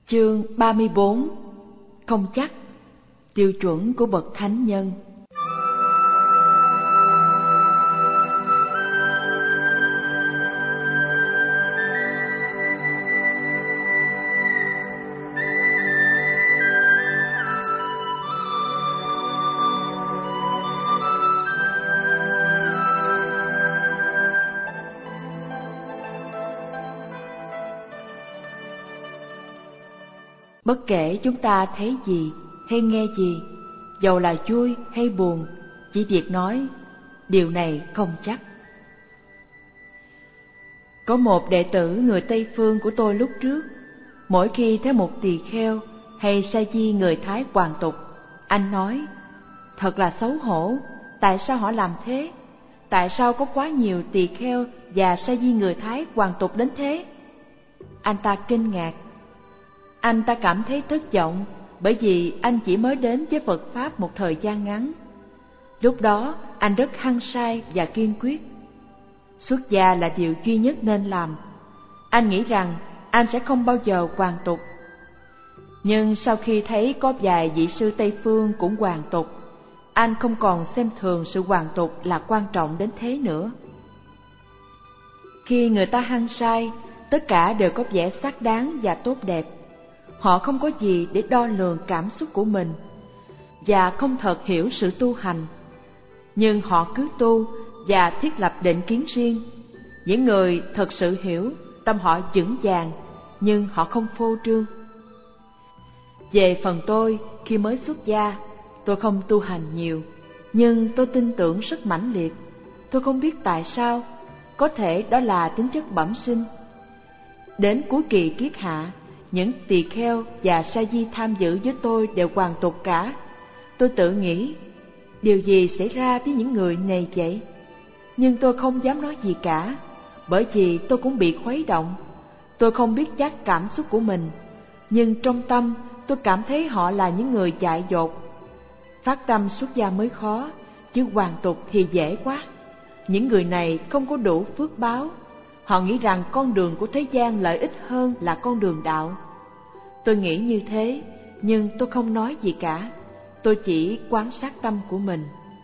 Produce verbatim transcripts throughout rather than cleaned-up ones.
Chương ba mươi bốn. Không chắc. Tiêu chuẩn của bậc thánh nhân. Bất kể chúng ta thấy gì hay nghe gì, dầu là vui hay buồn, chỉ việc nói điều này không chắc. Có một đệ tử người Tây Phương của tôi lúc trước, mỗi khi thấy một tỳ kheo hay sa di người Thái hoàn tục, anh nói: thật là xấu hổ, tại sao họ làm thế? Tại sao có quá nhiều tỳ kheo và sa di người Thái hoàn tục đến thế? Anh ta kinh ngạc. Anh ta cảm thấy thất vọng bởi vì anh chỉ mới đến với Phật Pháp một thời gian ngắn. Lúc đó anh rất hăng say và kiên quyết. Xuất gia là điều duy nhất nên làm. Anh nghĩ rằng anh sẽ không bao giờ hoàn tục. Nhưng sau khi thấy có vài vị sư Tây Phương cũng hoàn tục, anh không còn xem thường sự hoàn tục là quan trọng đến thế nữa. Khi người ta hăng say, tất cả đều có vẻ xác đáng và tốt đẹp. Họ không có gì để đo lường cảm xúc của mình và không thật hiểu sự tu hành. Nhưng họ cứ tu và thiết lập định kiến riêng. Những người thật sự hiểu, tâm họ vững vàng, nhưng họ không phô trương. Về phần tôi, khi mới xuất gia, tôi không tu hành nhiều, nhưng tôi tin tưởng rất mãnh liệt. Tôi không biết tại sao, có thể đó là tính chất bẩm sinh. Đến cuối kỳ kiết hạ, những tỳ kheo và sa di tham dự với tôi đều hoàn tục cả. Tôi tự nghĩ, điều gì xảy ra với những người này vậy? Nhưng tôi không dám nói gì cả, bởi vì tôi cũng bị khuấy động. Tôi không biết chắc cảm xúc của mình, nhưng trong tâm tôi cảm thấy họ là những người dại dột. Phát tâm xuất gia mới khó, chứ hoàn tục thì dễ quá. Những người này không có đủ phước báo. Họ nghĩ rằng con đường của thế gian lợi ích hơn là con đường đạo. Tôi nghĩ như thế, nhưng tôi không nói gì cả. Tôi chỉ quan sát tâm của mình.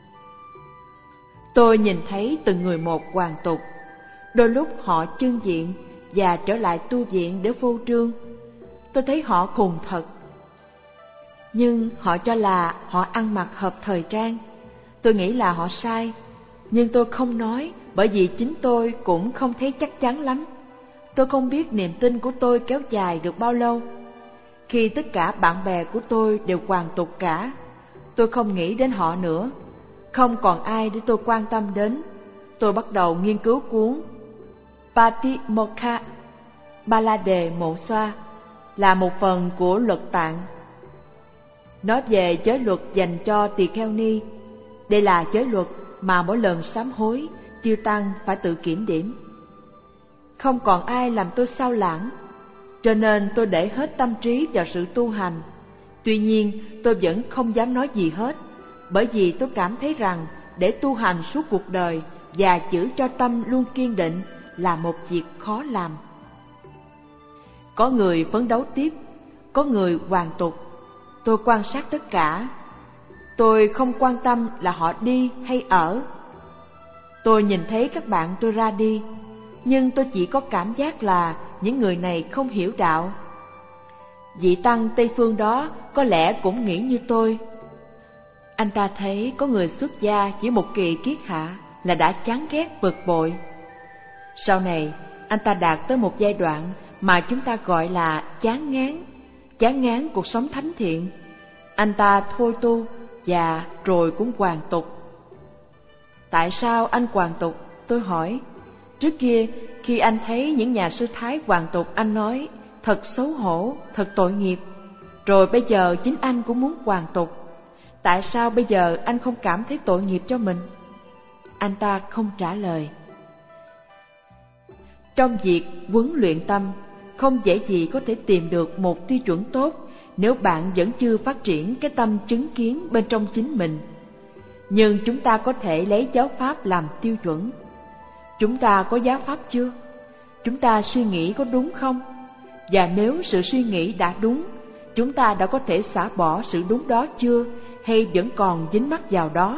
Tôi nhìn thấy từng người một hoàn tục. Đôi lúc họ chưng diện và trở lại tu viện để phô trương. Tôi thấy họ khùng thật. Nhưng họ cho là họ ăn mặc hợp thời trang. Tôi nghĩ là họ sai, nhưng tôi không nói, bởi vì chính tôi cũng không thấy chắc chắn lắm. Tôi không biết niềm tin của tôi kéo dài được bao lâu. Khi tất cả bạn bè của tôi đều hoàn tục cả, tôi không nghĩ đến họ nữa. Không còn ai để tôi quan tâm đến. Tôi bắt đầu nghiên cứu cuốn Patimokkha Ba La Đề Mộ Xoa, là một phần của luật Tạng. Nói về giới luật dành cho tỳ kheo ni. Đây là giới luật mà mỗi lần sám hối, chư tăng phải tự kiểm điểm. Không còn ai làm tôi sao lãng, cho nên tôi để hết tâm trí vào sự tu hành. Tuy nhiên tôi vẫn không dám nói gì hết, bởi vì tôi cảm thấy rằng để tu hành suốt cuộc đời và giữ cho tâm luôn kiên định là một việc khó làm. Có người phấn đấu tiếp, có người hoàn tục. Tôi quan sát tất cả. Tôi không quan tâm là họ đi hay ở. Tôi nhìn thấy các bạn tôi ra đi, nhưng tôi chỉ có cảm giác là những người này không hiểu đạo. Vị tăng Tây Phương đó có lẽ cũng nghĩ như tôi. Anh ta thấy có người xuất gia chỉ một kỳ kiết hạ là đã chán ghét bực bội. Sau này, anh ta đạt tới một giai đoạn mà chúng ta gọi là chán ngán, chán ngán cuộc sống thánh thiện. Anh ta thôi tu và rồi cũng hoàn tục. Tại sao anh hoàn tục? Tôi hỏi. Trước kia, khi anh thấy những nhà sư Thái hoàn tục, anh nói thật xấu hổ, thật tội nghiệp. Rồi bây giờ chính anh cũng muốn hoàn tục. Tại sao bây giờ anh không cảm thấy tội nghiệp cho mình? Anh ta không trả lời. Trong việc huấn luyện tâm, không dễ gì có thể tìm được một tiêu chuẩn tốt nếu bạn vẫn chưa phát triển cái tâm chứng kiến bên trong chính mình. Nhưng chúng ta có thể lấy giáo pháp làm tiêu chuẩn. Chúng ta có giáo pháp chưa? Chúng ta suy nghĩ có đúng không? Và nếu sự suy nghĩ đã đúng, chúng ta đã có thể xả bỏ sự đúng đó chưa, hay vẫn còn dính mắc vào đó?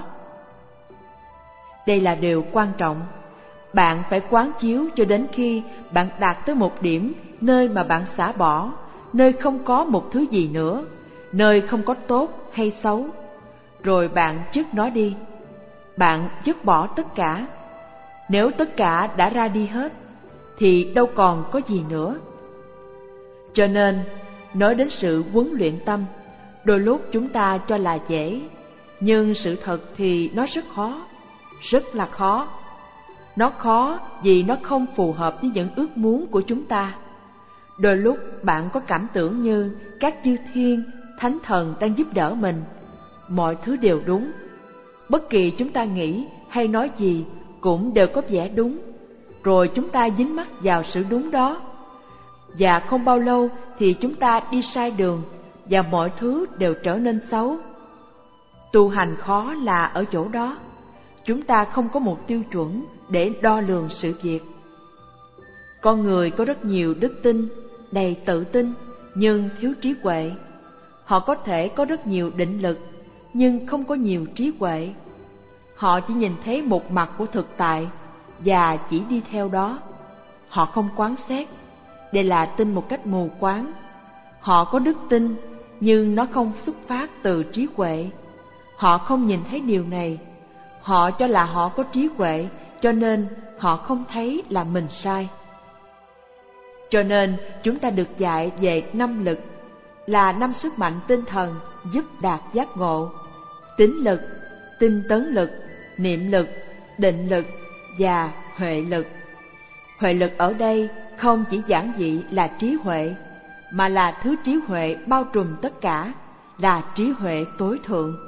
Đây là điều quan trọng. Bạn phải quán chiếu cho đến khi bạn đạt tới một điểm nơi mà bạn xả bỏ, nơi không có một thứ gì nữa, nơi không có tốt hay xấu. Rồi bạn dứt nó đi. Bạn dứt bỏ tất cả. Nếu tất cả đã ra đi hết, thì đâu còn có gì nữa. Cho nên, nói đến sự huấn luyện tâm, đôi lúc chúng ta cho là dễ, nhưng sự thật thì nó rất khó, rất là khó. Nó khó vì nó không phù hợp với những ước muốn của chúng ta. Đôi lúc bạn có cảm tưởng như các chư thiên, thánh thần đang giúp đỡ mình. Mọi thứ đều đúng. Bất kỳ chúng ta nghĩ hay nói gì cũng đều có vẻ đúng. Rồi chúng ta dính mắc vào sự đúng đó. Và không bao lâu thì chúng ta đi sai đường, và mọi thứ đều trở nên xấu. Tu hành khó là ở chỗ đó. Chúng ta không có một tiêu chuẩn để đo lường sự việc. Con người có rất nhiều đức tin, đầy tự tin, nhưng thiếu trí huệ. Họ có thể có rất nhiều định lực, nhưng không có nhiều trí huệ. Họ chỉ nhìn thấy một mặt của thực tại và chỉ đi theo đó. Họ không quán xét. Đây là tin một cách mù quáng. Họ có đức tin, nhưng nó không xuất phát từ trí huệ. Họ không nhìn thấy điều này. Họ cho là họ có trí huệ, cho nên họ không thấy là mình sai. Cho nên chúng ta được dạy về năm lực, là năm sức mạnh tinh thần giúp đạt giác ngộ: tín lực, tinh tấn lực, niệm lực, định lực và huệ lực. Huệ lực ở đây không chỉ giản dị là trí huệ, mà là thứ trí huệ bao trùm tất cả, là trí huệ tối thượng.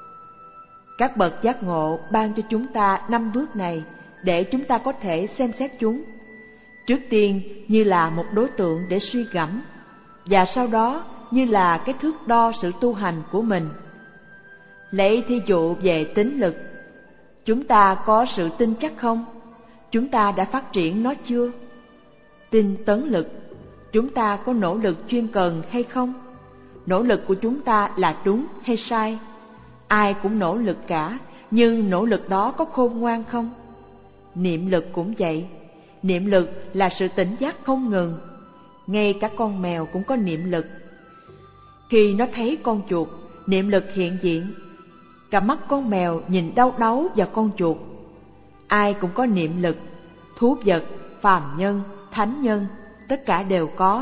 Các bậc giác ngộ ban cho chúng ta năm bước này để chúng ta có thể xem xét chúng. Trước tiên như là một đối tượng để suy gẫm, và sau đó như là cái thước đo sự tu hành của mình. Lấy thí dụ về tín lực. Chúng ta có sự tin chắc không? Chúng ta đã phát triển nó chưa? Tinh tấn lực. Chúng ta có nỗ lực chuyên cần hay không? Nỗ lực của chúng ta là đúng hay sai? Ai cũng nỗ lực cả, nhưng nỗ lực đó có khôn ngoan không? Niệm lực cũng vậy. Niệm lực là sự tỉnh giác không ngừng. Ngay cả con mèo cũng có niệm lực. Khi nó thấy con chuột, niệm lực hiện diện. Cả mắt con mèo nhìn đau đáu vào con chuột. Ai cũng có niệm lực. Thú vật, phàm nhân, thánh nhân, tất cả đều có.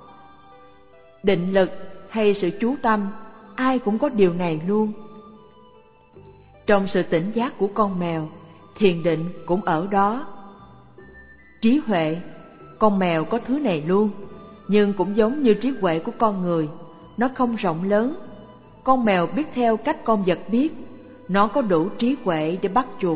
Định lực hay sự chú tâm, ai cũng có điều này luôn. Trong sự tỉnh giác của con mèo, thiền định cũng ở đó. Trí huệ, con mèo có thứ này luôn, nhưng cũng giống như trí huệ của con người, nó không rộng lớn. Con mèo biết theo cách con vật biết, nó có đủ trí huệ để bắt chuột.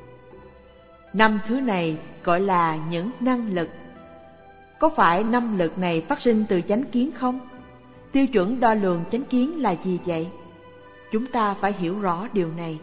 Năm thứ này gọi là những năng lực. Có phải năm lực này phát sinh từ chánh kiến không? Tiêu chuẩn đo lường chánh kiến là gì vậy? Chúng ta phải hiểu rõ điều này.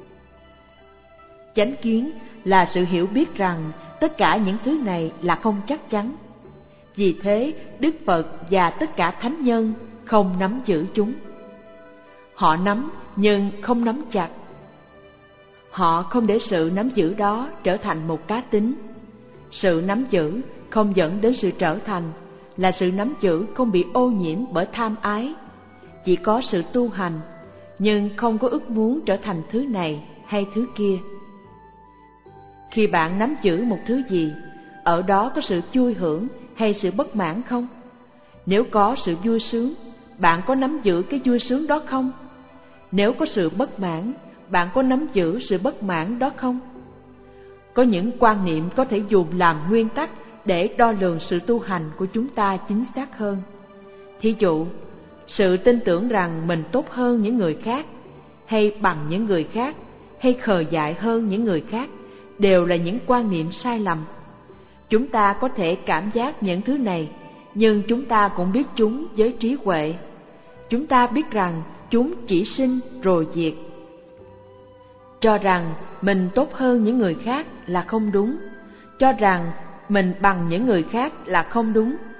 Chánh kiến là sự hiểu biết rằng tất cả những thứ này là không chắc chắn. Vì thế, Đức Phật và tất cả thánh nhân không nắm giữ chúng. Họ nắm nhưng không nắm chặt. Họ không để sự nắm giữ đó trở thành một cá tính. Sự nắm giữ không dẫn đến sự trở thành, là sự nắm giữ không bị ô nhiễm bởi tham ái. Chỉ có sự tu hành, nhưng không có ước muốn trở thành thứ này hay thứ kia. Khi bạn nắm giữ một thứ gì, ở đó có sự vui hưởng hay sự bất mãn không? Nếu có sự vui sướng, bạn có nắm giữ cái vui sướng đó không? Nếu có sự bất mãn, bạn có nắm giữ sự bất mãn đó không? Có những quan niệm có thể dùng làm nguyên tắc để đo lường sự tu hành của chúng ta chính xác hơn. Thí dụ, sự tin tưởng rằng mình tốt hơn những người khác, hay bằng những người khác, hay khờ dại hơn những người khác, đều là những quan niệm sai lầm. Chúng ta có thể cảm giác những thứ này, nhưng chúng ta cũng biết chúng với trí huệ. Chúng ta biết rằng chúng chỉ sinh rồi diệt. Cho rằng mình tốt hơn những người khác là không đúng. Cho rằng mình bằng những người khác là không đúng.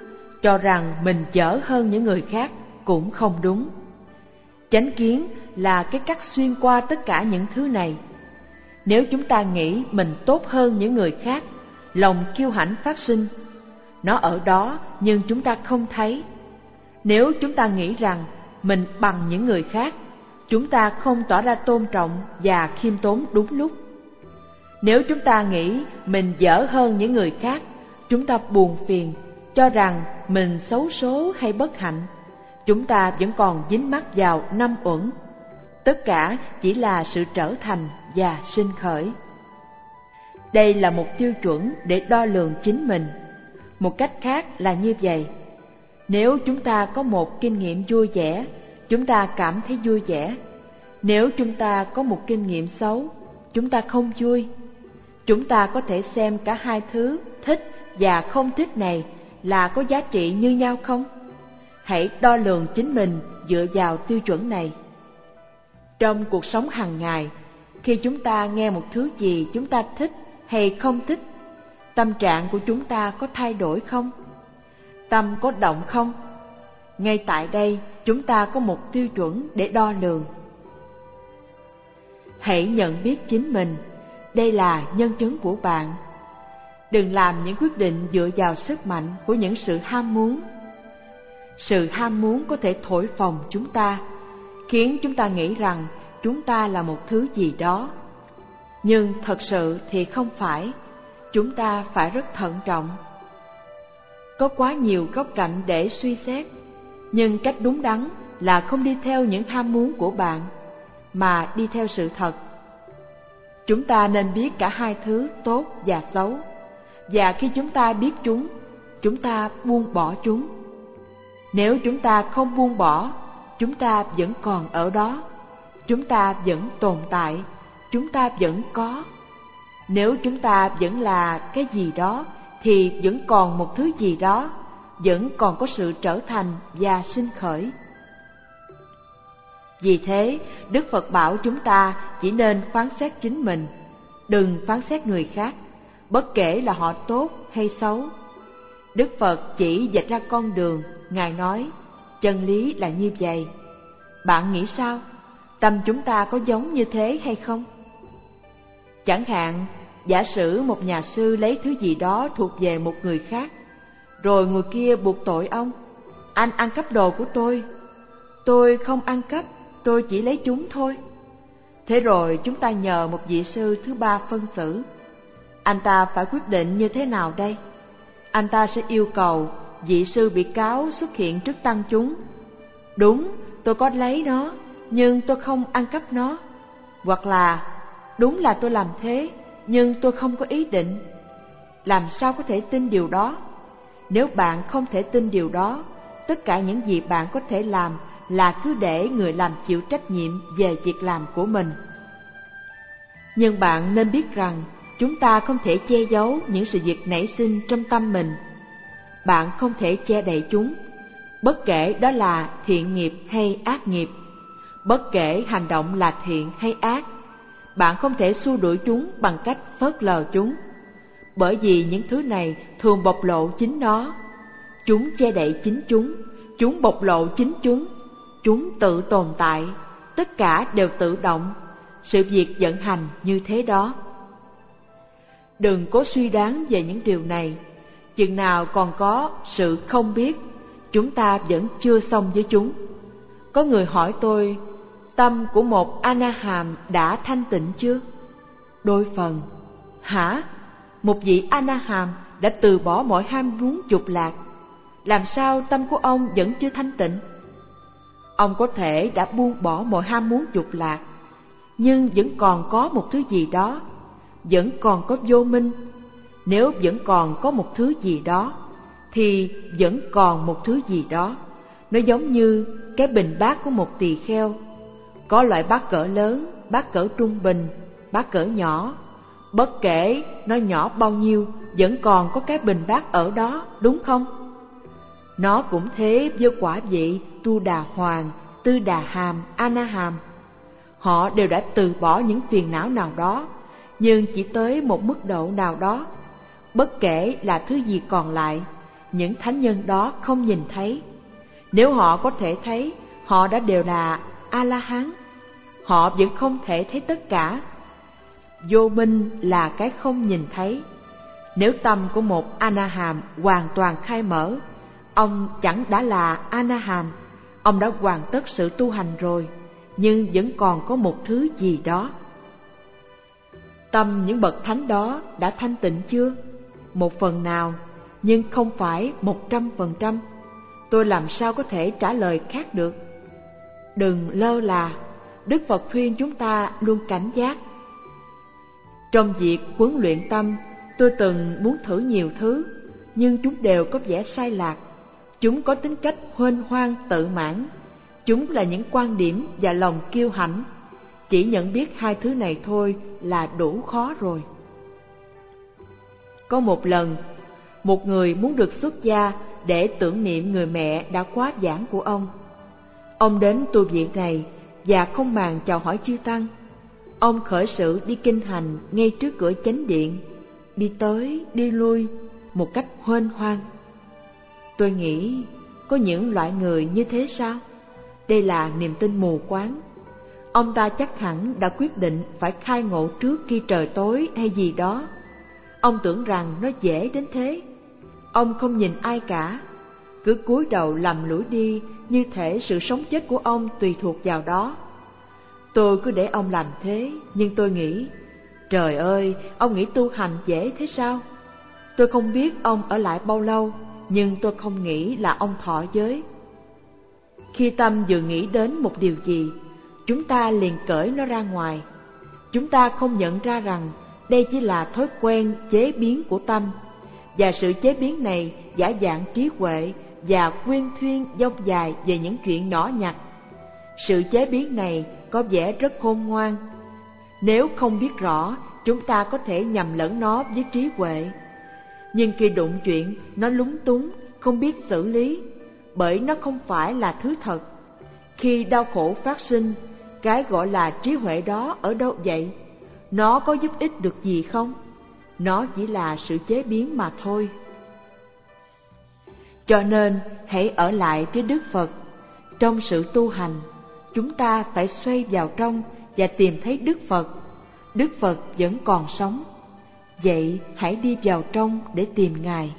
cho rằng mình dở hơn những người khác cũng không đúng. Chánh kiến là cái cắt xuyên qua tất cả những thứ này. Nếu chúng ta nghĩ mình tốt hơn những người khác, lòng kiêu hãnh phát sinh. Nó ở đó nhưng chúng ta không thấy. Nếu chúng ta nghĩ rằng mình bằng những người khác, chúng ta không tỏ ra tôn trọng và khiêm tốn đúng lúc. Nếu chúng ta nghĩ mình dở hơn những người khác, chúng ta buồn phiền, cho rằng mình xấu số hay bất hạnh, chúng ta vẫn còn dính mắc vào năm uẩn. Tất cả chỉ là sự trở thành và sinh khởi. Đây là một tiêu chuẩn để đo lường chính mình. Một cách khác là như vậy. Nếu chúng ta có một kinh nghiệm vui vẻ, chúng ta cảm thấy vui vẻ. Nếu chúng ta có một kinh nghiệm xấu, chúng ta không vui. Chúng ta có thể xem cả hai thứ thích và không thích này là có giá trị như nhau không? Hãy đo lường chính mình dựa vào tiêu chuẩn này. Trong cuộc sống hàng ngày, khi chúng ta nghe một thứ gì chúng ta thích hay không thích, tâm trạng của chúng ta có thay đổi không? Tâm có động không? Ngay tại đây, chúng ta có một tiêu chuẩn để đo lường. Hãy nhận biết chính mình, đây là nhân chứng của bạn. Đừng làm những quyết định dựa vào sức mạnh của những sự ham muốn. Sự ham muốn có thể thổi phồng chúng ta, khiến chúng ta nghĩ rằng chúng ta là một thứ gì đó. Nhưng thật sự thì không phải, chúng ta phải rất thận trọng. Có quá nhiều góc cạnh để suy xét, nhưng cách đúng đắn là không đi theo những ham muốn của bạn, mà đi theo sự thật. Chúng ta nên biết cả hai thứ tốt và xấu, và khi chúng ta biết chúng, chúng ta buông bỏ chúng. Nếu chúng ta không buông bỏ, chúng ta vẫn còn ở đó, chúng ta vẫn tồn tại, chúng ta vẫn có. Nếu chúng ta vẫn là cái gì đó, thì vẫn còn một thứ gì đó, vẫn còn có sự trở thành và sinh khởi. Vì thế, Đức Phật bảo chúng ta chỉ nên phán xét chính mình, đừng phán xét người khác, bất kể là họ tốt hay xấu. Đức Phật chỉ vạch ra con đường, Ngài nói, chân lý là như vậy. Bạn nghĩ sao? Tâm chúng ta có giống như thế hay không? Chẳng hạn, giả sử một nhà sư lấy thứ gì đó thuộc về một người khác, rồi người kia buộc tội ông, anh ăn cắp đồ của tôi. Tôi không ăn cắp, tôi chỉ lấy chúng thôi. Thế rồi chúng ta nhờ một vị sư thứ ba phân xử. Anh ta phải quyết định như thế nào đây? Anh ta sẽ yêu cầu vị sư bị cáo xuất hiện trước tăng chúng. Đúng, tôi có lấy nó, nhưng tôi không ăn cắp nó. Hoặc là, đúng là tôi làm thế, nhưng tôi không có ý định. Làm sao có thể tin điều đó? Nếu bạn không thể tin điều đó, tất cả những gì bạn có thể làm là cứ để người làm chịu trách nhiệm về việc làm của mình. Nhưng bạn nên biết rằng, chúng ta không thể che giấu những sự việc nảy sinh trong tâm mình. Bạn không thể che đậy chúng, bất kể đó là thiện nghiệp hay ác nghiệp, bất kể hành động là thiện hay ác. Bạn không thể xua đuổi chúng bằng cách phớt lờ chúng, bởi vì những thứ này thường bộc lộ chính nó. Chúng che đậy chính chúng, chúng bộc lộ chính chúng, chúng tự tồn tại, tất cả đều tự động, sự việc vận hành như thế đó. Đừng cố suy đoán về những điều này, chừng nào còn có sự không biết, chúng ta vẫn chưa xong với chúng. Có người hỏi tôi, tâm của một A-na-hàm đã thanh tịnh chưa? Đôi phần, hả? Một vị A-na-hàm đã từ bỏ mọi ham muốn dục lạc, làm sao tâm của ông vẫn chưa thanh tịnh? Ông có thể đã buông bỏ mọi ham muốn dục lạc, nhưng vẫn còn có một thứ gì đó, vẫn còn có vô minh. Nếu vẫn còn có một thứ gì đó, thì vẫn còn một thứ gì đó. Nó giống như cái bình bát của một tỳ kheo. Có loại bát cỡ lớn, bát cỡ trung bình, bát cỡ nhỏ. Bất kể nó nhỏ bao nhiêu, vẫn còn có cái bình bát ở đó, đúng không? Nó cũng thế với quả vị Tu Đà Hoàng, Tư Đà Hàm, A-na-hàm. Họ đều đã từ bỏ những phiền não nào đó, nhưng chỉ tới một mức độ nào đó. Bất kể là thứ gì còn lại, những thánh nhân đó không nhìn thấy. Nếu họ có thể thấy, họ đã đều là A-la-hán. Họ vẫn không thể thấy tất cả. Vô minh là cái không nhìn thấy. Nếu tâm của một A-na-hàm hoàn toàn khai mở, ông chẳng đã là A-na-hàm, ông đã hoàn tất sự tu hành rồi, nhưng vẫn còn có một thứ gì đó. Tâm những bậc thánh đó đã thanh tịnh chưa? Một phần nào, nhưng không phải một trăm phần trăm. Tôi làm sao có thể trả lời khác được? Đừng lơ là. Đức Phật khuyên chúng ta luôn cảnh giác. Trong việc huấn luyện tâm, tôi từng muốn thử nhiều thứ, nhưng chúng đều có vẻ sai lạc. Chúng có tính cách huênh hoang tự mãn. Chúng là những quan điểm và lòng kiêu hãnh. Chỉ nhận biết hai thứ này thôi là đủ khó rồi. Có một lần, một người muốn được xuất gia để tưởng niệm người mẹ đã quá vãng của ông. Ông đến tu viện này và không màng chào hỏi chư tăng. Ông khởi sự đi kinh hành ngay trước cửa chánh điện, đi tới đi lui một cách huênh hoang. Tôi nghĩ, có những loại người như thế sao? Đây là niềm tin mù quáng. Ông ta chắc hẳn đã quyết định phải khai ngộ trước khi trời tối hay gì đó. Ông tưởng rằng nó dễ đến thế. Ông không nhìn ai cả, cứ cúi đầu lầm lũi đi như thể sự sống chết của ông tùy thuộc vào đó. Tôi cứ để ông làm thế, nhưng tôi nghĩ, trời ơi, ông nghĩ tu hành dễ thế sao? Tôi không biết ông ở lại bao lâu, nhưng tôi không nghĩ là ông thọ giới. Khi tâm vừa nghĩ đến một điều gì, chúng ta liền cởi nó ra ngoài. Chúng ta không nhận ra rằng đây chỉ là thói quen chế biến của tâm, và sự chế biến này giả dạng trí huệ và quyên thuyên dông dài về những chuyện nhỏ nhặt. Sự chế biến này có vẻ rất khôn ngoan. Nếu không biết rõ, chúng ta có thể nhầm lẫn nó với trí huệ. Nhưng khi đụng chuyện, nó lúng túng, không biết xử lý, bởi nó không phải là thứ thật. Khi đau khổ phát sinh, cái gọi là trí huệ đó ở đâu vậy? Nó có giúp ích được gì không? Nó chỉ là sự chế biến mà thôi. Cho nên, hãy ở lại với Đức Phật. Trong sự tu hành, chúng ta phải xoay vào trong và tìm thấy Đức Phật. Đức Phật vẫn còn sống. Vậy hãy đi vào trong để tìm Ngài.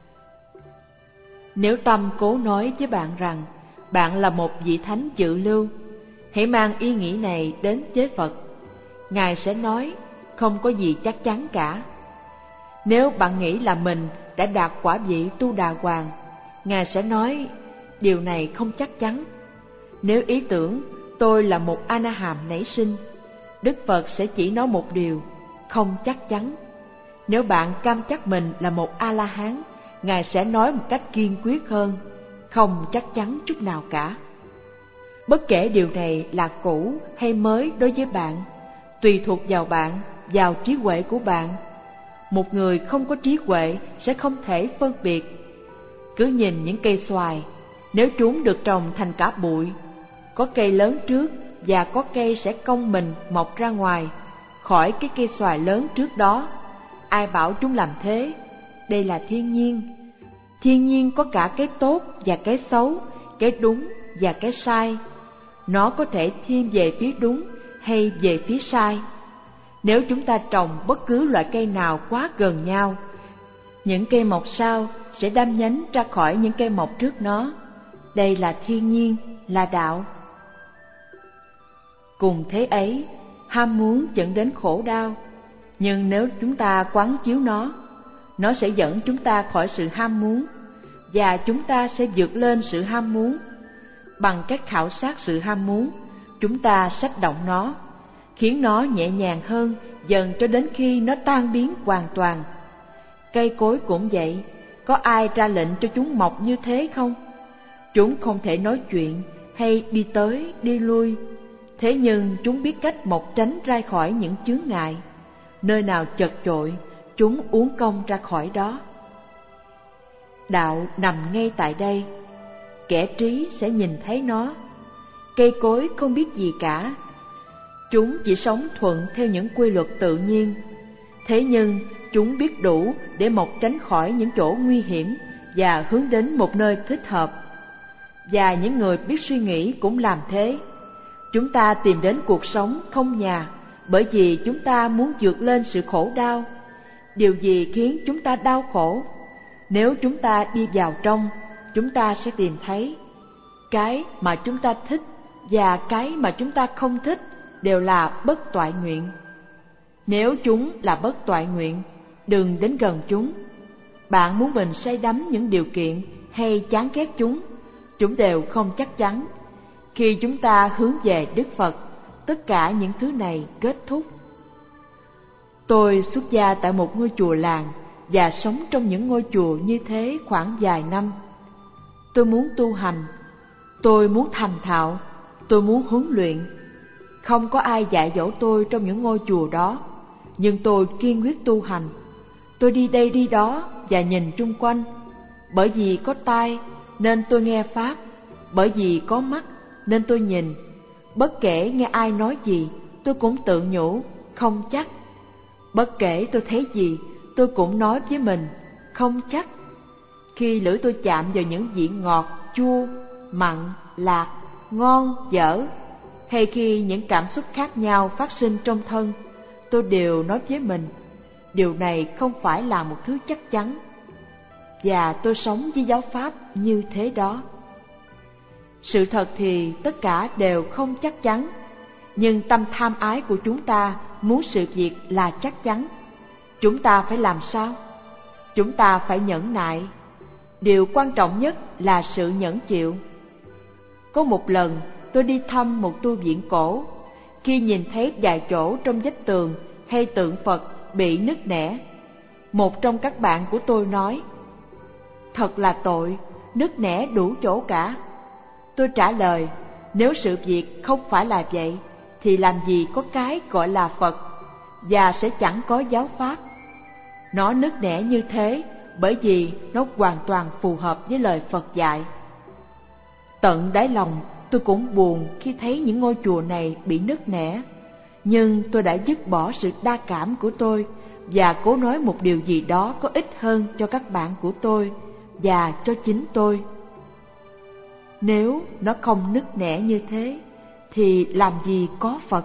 Nếu tâm cố nói với bạn rằng bạn là một vị thánh dự lưu, hãy mang ý nghĩ này đến với Phật. Ngài sẽ nói, không có gì chắc chắn cả. Nếu bạn nghĩ là mình đã đạt quả vị Tu Đà Hoàng, Ngài sẽ nói, điều này không chắc chắn. Nếu ý tưởng tôi là một A-na-hàm nảy sinh, Đức Phật sẽ chỉ nói một điều, không chắc chắn. Nếu bạn cam chắc mình là một A-la-hán, Ngài sẽ nói một cách kiên quyết hơn, không chắc chắn chút nào cả. Bất kể điều này là cũ hay mới đối với bạn, tùy thuộc vào bạn, vào trí huệ của bạn. Một người không có trí huệ sẽ không thể phân biệt. Cứ nhìn những cây xoài, nếu chúng được trồng thành cả bụi, có cây lớn trước và có cây sẽ cong mình mọc ra ngoài khỏi cái cây xoài lớn trước đó. Ai bảo chúng làm thế? Đây là thiên nhiên. Thiên nhiên có cả cái tốt và cái xấu, cái đúng và cái sai. Nó có thể thiên về phía đúng hay về phía sai. Nếu chúng ta trồng bất cứ loại cây nào quá gần nhau, những cây mọc sau sẽ đâm nhánh ra khỏi những cây mọc trước nó. Đây là thiên nhiên, là đạo. Cùng thế ấy, ham muốn dẫn đến khổ đau. Nhưng nếu chúng ta quán chiếu nó, nó sẽ dẫn chúng ta khỏi sự ham muốn, và chúng ta sẽ vượt lên sự ham muốn. Bằng cách khảo sát sự ham muốn, chúng ta xách động nó, khiến nó nhẹ nhàng hơn dần cho đến khi nó tan biến hoàn toàn. Cây cối cũng vậy, có ai ra lệnh cho chúng mọc như thế không? Chúng không thể nói chuyện hay đi tới đi lui, thế nhưng chúng biết cách mọc tránh ra khỏi những chướng ngại. Nơi nào chật chội, chúng uốn cong ra khỏi đó. Đạo nằm ngay tại đây, kẻ trí sẽ nhìn thấy nó. Cây cối không biết gì cả, chúng chỉ sống thuận theo những quy luật tự nhiên. Thế nhưng chúng biết đủ để mọc tránh khỏi những chỗ nguy hiểm và hướng đến một nơi thích hợp. Và những người biết suy nghĩ cũng làm thế. Chúng ta tìm đến cuộc sống không nhà bởi vì chúng ta muốn vượt lên sự khổ đau. Điều gì khiến chúng ta đau khổ? Nếu chúng ta đi vào trong, chúng ta sẽ tìm thấy cái mà chúng ta thích và cái mà chúng ta không thích đều là bất toại nguyện. Nếu chúng là bất toại nguyện, đừng đến gần chúng. Bạn muốn mình say đắm những điều kiện hay chán ghét chúng, chúng đều không chắc chắn. Khi chúng ta hướng về Đức Phật, tất cả những thứ này kết thúc. Tôi xuất gia tại một ngôi chùa làng và sống trong những ngôi chùa như thế khoảng vài năm. Tôi muốn tu hành, tôi muốn thành thạo, tôi muốn huấn luyện. Không có ai dạy dỗ tôi trong những ngôi chùa đó, nhưng tôi kiên quyết tu hành. Tôi đi đây đi đó và nhìn chung quanh. Bởi vì có tai nên tôi nghe pháp, bởi vì có mắt nên tôi nhìn. Bất kể nghe ai nói gì, tôi cũng tự nhủ, không chắc. Bất kể tôi thấy gì, tôi cũng nói với mình, không chắc. Khi lưỡi tôi chạm vào những vị ngọt, chua, mặn, lạc, ngon, dở, hay khi những cảm xúc khác nhau phát sinh trong thân, tôi đều nói với mình, điều này không phải là một thứ chắc chắn. Và tôi sống với giáo pháp như thế đó. Sự thật thì tất cả đều không chắc chắn, nhưng tâm tham ái của chúng ta muốn sự việc là chắc chắn. Chúng ta phải làm sao? Chúng ta phải nhẫn nại. Điều quan trọng nhất là sự nhẫn chịu. Có một lần tôi đi thăm một tu viện cổ. Khi nhìn thấy vài chỗ trong vách tường hay tượng Phật bị nứt nẻ, một trong các bạn của tôi nói, thật là tội, nứt nẻ đủ chỗ cả. Tôi trả lời, nếu sự việc không phải là vậy, thì làm gì có cái gọi là Phật, và sẽ chẳng có giáo pháp. Nó nứt nẻ như thế bởi vì nó hoàn toàn phù hợp với lời Phật dạy. Tận đáy lòng tôi cũng buồn khi thấy những ngôi chùa này bị nứt nẻ, nhưng tôi đã dứt bỏ sự đa cảm của tôi và cố nói một điều gì đó có ích hơn cho các bạn của tôi và cho chính tôi. Nếu nó không nứt nẻ như thế, thì làm gì có Phật?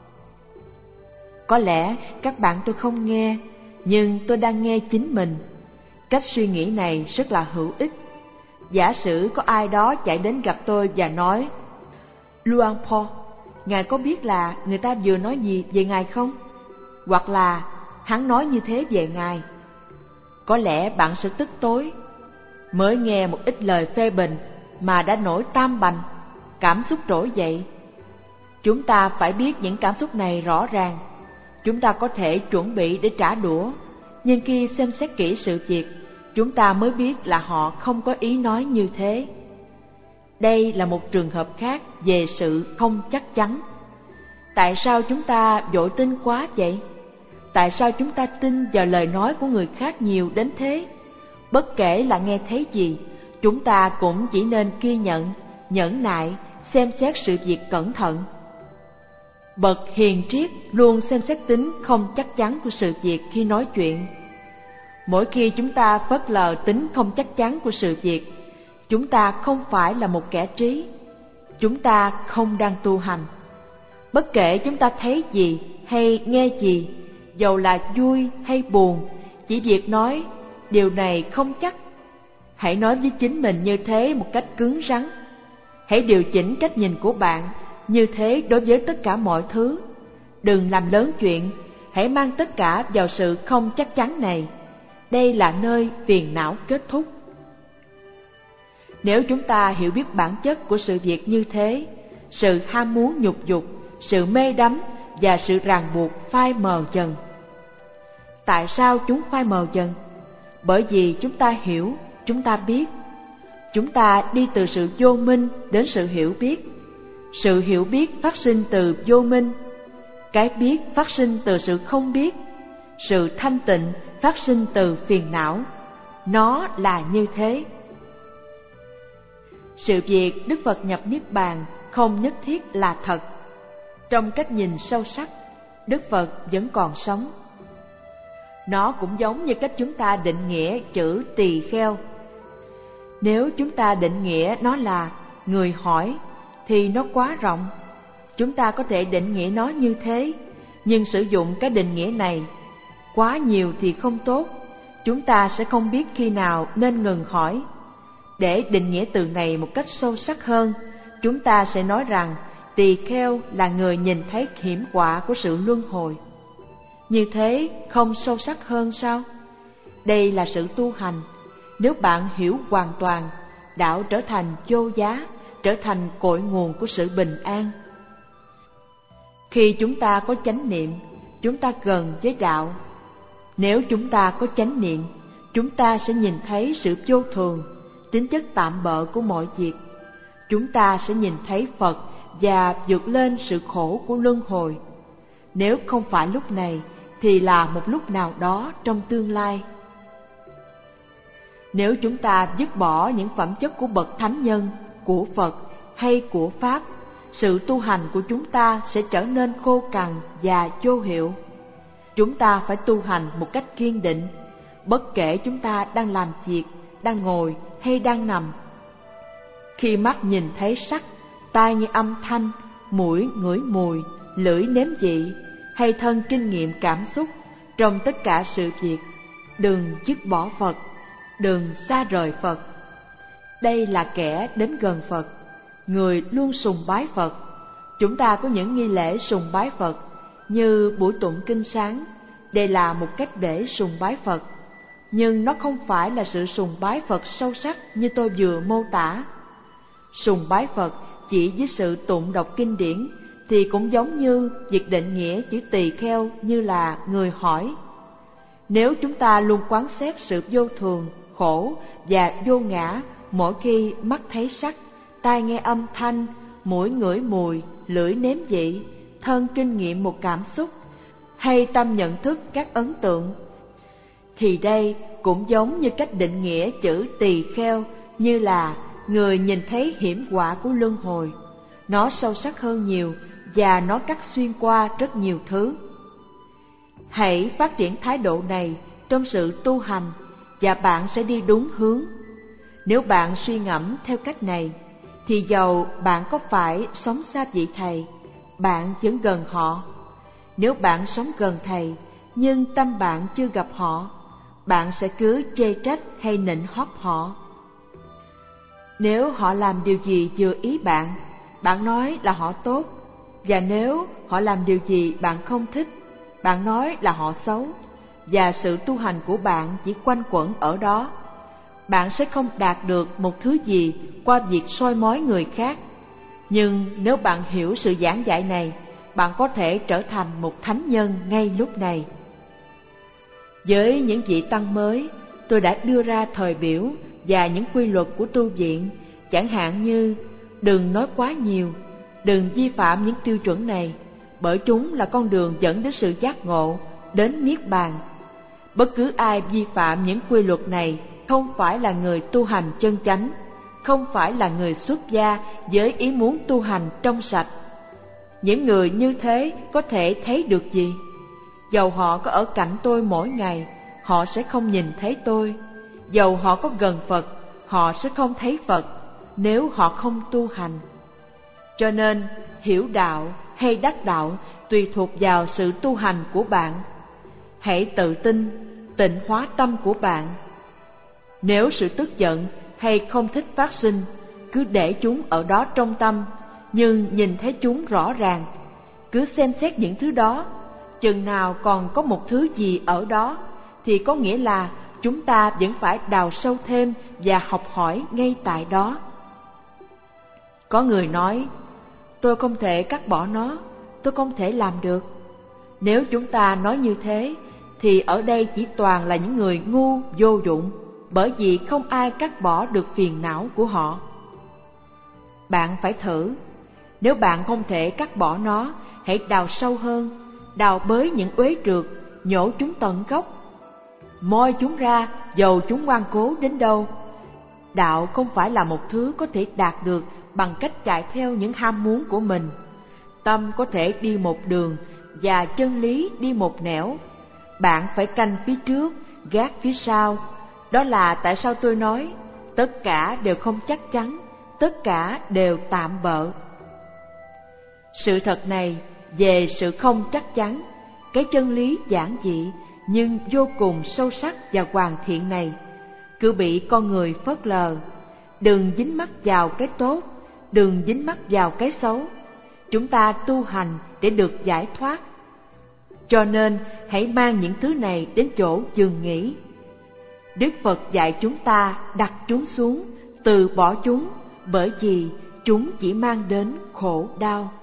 Có lẽ các bạn tôi không nghe, nhưng tôi đang nghe chính mình. Cách suy nghĩ này rất là hữu ích. Giả sử có ai đó chạy đến gặp tôi và nói, Luang Po, Ngài có biết là người ta vừa nói gì về Ngài không? Hoặc là hắn nói như thế về Ngài. Có lẽ bạn sẽ tức tối. Mới nghe một ít lời phê bình mà đã nổi tam bành, cảm xúc trỗi dậy. Chúng ta phải biết những cảm xúc này rõ ràng. Chúng ta có thể chuẩn bị để trả đũa, nhưng khi xem xét kỹ sự việc, chúng ta mới biết là họ không có ý nói như thế. Đây là một trường hợp khác về sự không chắc chắn. Tại sao chúng ta vội tin quá vậy? Tại sao chúng ta tin vào lời nói của người khác nhiều đến thế? Bất kể là nghe thấy gì, chúng ta cũng chỉ nên ghi nhận, nhẫn nại, xem xét sự việc cẩn thận. Bậc hiền triết luôn xem xét tính không chắc chắn của sự việc khi nói chuyện. Mỗi khi chúng ta phớt lờ tính không chắc chắn của sự việc, chúng ta không phải là một kẻ trí. Chúng ta không đang tu hành. Bất kể chúng ta thấy gì hay nghe gì, dầu là vui hay buồn, chỉ việc nói điều này không chắc. Hãy nói với chính mình như thế một cách cứng rắn. Hãy điều chỉnh cách nhìn của bạn như thế đối với tất cả mọi thứ. Đừng làm lớn chuyện, hãy mang tất cả vào sự không chắc chắn này. Đây là nơi phiền não kết thúc. Nếu chúng ta hiểu biết bản chất của sự việc như thế, sự ham muốn nhục dục, sự mê đắm và sự ràng buộc phai mờ dần. Tại sao chúng phai mờ dần? Bởi vì chúng ta hiểu, chúng ta biết. Chúng ta đi từ sự vô minh đến sự hiểu biết. Sự hiểu biết phát sinh từ vô minh. Cái biết phát sinh từ sự không biết. Sự thanh tịnh phát sinh từ phiền não. Nó là như thế. Sự việc Đức Phật nhập Niết Bàn không nhất thiết là thật. Trong cách nhìn sâu sắc, Đức Phật vẫn còn sống. Nó cũng giống như cách chúng ta định nghĩa chữ tỳ kheo. Nếu chúng ta định nghĩa nó là người hỏi thì nó quá rộng. Chúng ta có thể định nghĩa nó như thế, nhưng sử dụng cái định nghĩa này quá nhiều thì không tốt. Chúng ta sẽ không biết khi nào nên ngừng hỏi. Để định nghĩa từ này một cách sâu sắc hơn, chúng ta sẽ nói rằng tỳ kheo là người nhìn thấy hiểm họa của sự luân hồi. Như thế không sâu sắc hơn sao? Đây là sự tu hành. Nếu bạn hiểu hoàn toàn, đạo trở thành vô giá, trở thành cội nguồn của sự bình an. Khi chúng ta có chánh niệm, chúng ta gần với đạo. Nếu chúng ta có chánh niệm, chúng ta sẽ nhìn thấy sự vô thường, tính chất tạm bợ của mọi việc. Chúng ta sẽ nhìn thấy Phật và vượt lên sự khổ của luân hồi. Nếu không phải lúc này, thì là một lúc nào đó trong tương lai. Nếu chúng ta dứt bỏ những phẩm chất của bậc thánh nhân, của Phật hay của Pháp, sự tu hành của chúng ta sẽ trở nên khô cằn và vô hiệu. Chúng ta phải tu hành một cách kiên định, bất kể chúng ta đang làm việc, đang ngồi hay đang nằm. Khi mắt nhìn thấy sắc, tai nghe âm thanh, mũi ngửi mùi, lưỡi nếm vị, hay thân kinh nghiệm cảm xúc, trong tất cả sự việc, đừng dứt bỏ Phật, đừng xa rời Phật. Đây là kẻ đến gần Phật, người luôn sùng bái Phật. Chúng ta có những nghi lễ sùng bái Phật, như buổi tụng kinh sáng. Đây là một cách để sùng bái Phật, nhưng nó không phải là sự sùng bái Phật sâu sắc như tôi vừa mô tả. Sùng bái Phật chỉ với sự tụng đọc kinh điển thì cũng giống như việc định nghĩa chữ tỳ kheo như là người hỏi. Nếu chúng ta luôn quán xét sự vô thường, khổ và vô ngã mỗi khi mắt thấy sắc, tai nghe âm thanh, mũi ngửi mùi, lưỡi nếm vị, thân kinh nghiệm một cảm xúc, hay tâm nhận thức các ấn tượng, thì đây cũng giống như cách định nghĩa chữ tỳ kheo như là người nhìn thấy hiểm họa của luân hồi. Nó sâu sắc hơn nhiều và nó cắt xuyên qua rất nhiều thứ. Hãy phát triển thái độ này trong sự tu hành và bạn sẽ đi đúng hướng. Nếu bạn suy ngẫm theo cách này, thì dầu bạn có phải sống xa vị thầy, bạn vẫn gần họ. Nếu bạn sống gần thầy, nhưng tâm bạn chưa gặp họ, bạn sẽ cứ chê trách hay nịnh hót họ. Nếu họ làm điều gì vừa ý bạn, bạn nói là họ tốt. Và nếu họ làm điều gì bạn không thích, bạn nói là họ xấu. Và sự tu hành của bạn chỉ quanh quẩn ở đó. Bạn sẽ không đạt được một thứ gì qua việc soi mói người khác. Nhưng nếu bạn hiểu sự giảng dạy này, bạn có thể trở thành một thánh nhân ngay lúc này. Với những vị tăng mới, tôi đã đưa ra thời biểu và những quy luật của tu viện, chẳng hạn như đừng nói quá nhiều, đừng vi phạm những tiêu chuẩn này, bởi chúng là con đường dẫn đến sự giác ngộ, đến niết bàn. Bất cứ ai vi phạm những quy luật này không phải là người tu hành chân chánh, không phải là người xuất gia với ý muốn tu hành trong sạch. Những người như thế có thể thấy được gì? Dầu họ có ở cạnh tôi mỗi ngày, họ sẽ không nhìn thấy tôi. Dầu họ có gần Phật, họ sẽ không thấy Phật nếu họ không tu hành. Cho nên, hiểu đạo hay đắc đạo tùy thuộc vào sự tu hành của bạn. Hãy tự tin, tịnh hóa tâm của bạn. Nếu sự tức giận hay không thích phát sinh, cứ để chúng ở đó trong tâm, nhưng nhìn thấy chúng rõ ràng. Cứ xem xét những thứ đó, chừng nào còn có một thứ gì ở đó, thì có nghĩa là chúng ta vẫn phải đào sâu thêm và học hỏi ngay tại đó. Có người nói, tôi không thể cắt bỏ nó, tôi không thể làm được. Nếu chúng ta nói như thế, thì ở đây chỉ toàn là những người ngu vô dụng, bởi vì không ai cắt bỏ được phiền não của họ. Bạn phải thử. Nếu bạn không thể cắt bỏ nó, hãy đào sâu hơn, đào bới những uế trượt, nhổ chúng tận gốc, moi chúng ra, dầu chúng ngoan cố đến đâu. Đạo không phải là một thứ có thể đạt được bằng cách chạy theo những ham muốn của mình. Tâm có thể đi một đường và chân lý đi một nẻo. Bạn phải canh phía trước, gác phía sau. Đó là tại sao tôi nói, tất cả đều không chắc chắn, tất cả đều tạm bợ. Sự thật này về sự không chắc chắn, cái chân lý giản dị nhưng vô cùng sâu sắc và hoàn thiện này, cứ bị con người phớt lờ. Đừng dính mắc vào cái tốt, đừng dính mắc vào cái xấu. Chúng ta tu hành để được giải thoát. Cho nên hãy mang những thứ này đến chỗ dừng nghỉ. Đức Phật dạy chúng ta đặt chúng xuống, từ bỏ chúng, bởi vì chúng chỉ mang đến khổ đau.